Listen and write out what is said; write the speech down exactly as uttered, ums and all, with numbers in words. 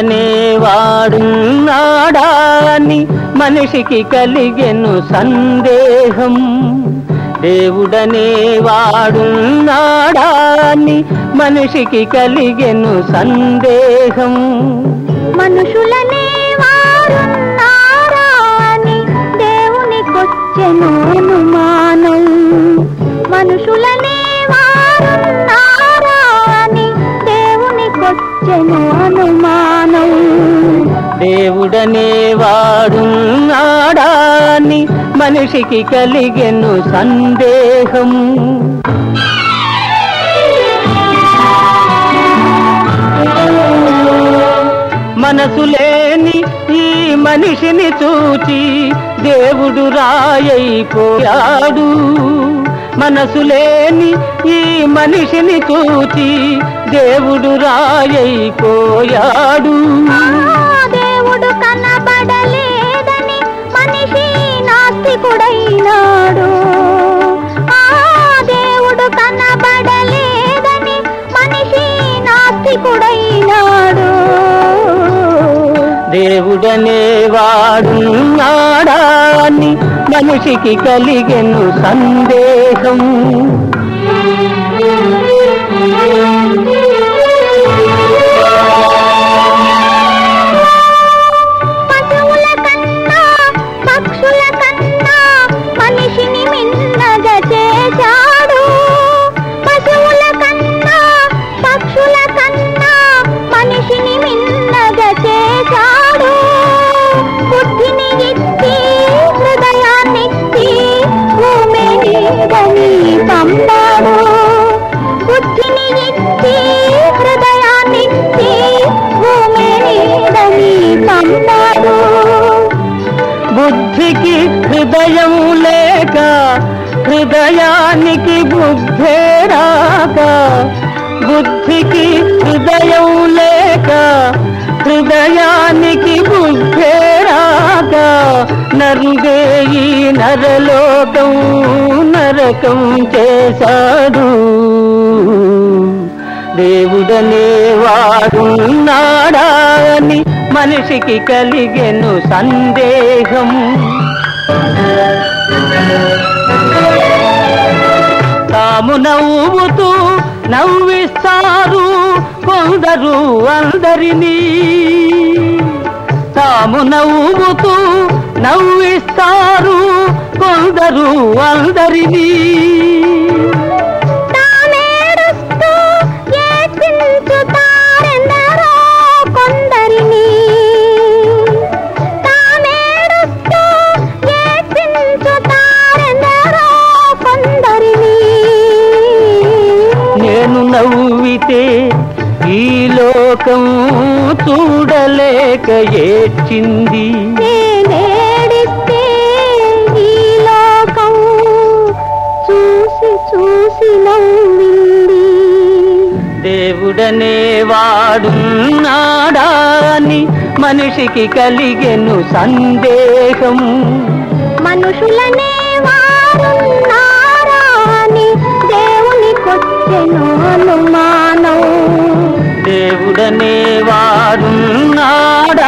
దేవుడనే వాడున్నాడా అని మనిషికి కలిగెను సందేహం. దేవుడనే వాడున్నాడా అని మనిషికి కలిగెను సందేహం. మనుషులనే వారున్నారా అని దేవునికొచ్చెను అనుమానం. మనుషులనే వారున్నారా అని దేవునికొచ్చెను అనుమానం. దేవుడనే వాడున్నాడా అని మనిషికి కలిగెను సందేహం. మనసు లేని ఈ మనిషిని చూచి దేవుడు రాయైపోయాడు. మనసు లేని ఈ మనిషిని చూచి దేవుడు రాయైపోయాడు. దేవుడు కనబడలేదని మనిషి నాస్తికుడైనాడు. దేవుడు కనబడలేదని మనిషి నాస్తికుడైనాడు. దేవుడనే వాడున్నాడా అని మనిషికి కలిగెను సందేహం. పశువుల కన్నా పక్షుల కన్నా మనిషిని మిన్నగా చేశాడు. పశువుల కన్నా పక్షుల కన్నా మనిషిని మిన్నగా చేశాడు. బుద్ధిని ఇచ్చి హృదయాన్నిచ్చి భూమి మీదని పంపాడు. బుద్ధిని ఇచ్చి హృదయాన్నిచ్చి భూమి మీదని పంపాడు. బుద్ధికి హృదయం లేక హృదయానికి బుద్ధే రాక. బుద్ధికి హృదయం లేక హృదయానికి బుద్ధే రాక. నరుడే ఈ నరలోకం నరకం చేశాడు. దేవుడనే వాడున్నాడా అని మనిషికి కలిగెను సందేహం. తాము నవ్వుతూ నవ్విస్తారు కొందరు అందరినీ. తాము నవ్వుతూ నవ్విస్తారు కొందరు అందరినీ. తామేడుస్తూ ఏడ్చించుతారెందరో కొందరిని. తామేడుస్తూ ఏడ్చించుతారెందరో కొందరిని. నేను నవ్వితే ఈ లోకం చూడలేక ఏడ్చింది. నేనేడిస్తే ఈ లోకం చూసి చూసి నవ్వింది. దేవుడనే వాడున్నాడా అని మనిషికి కలిగెను సందేహం. మనుషులనే వారున్నారా అని దేవునికొచ్చెను అనుమానం. దేవుడనే వాడున్నాడా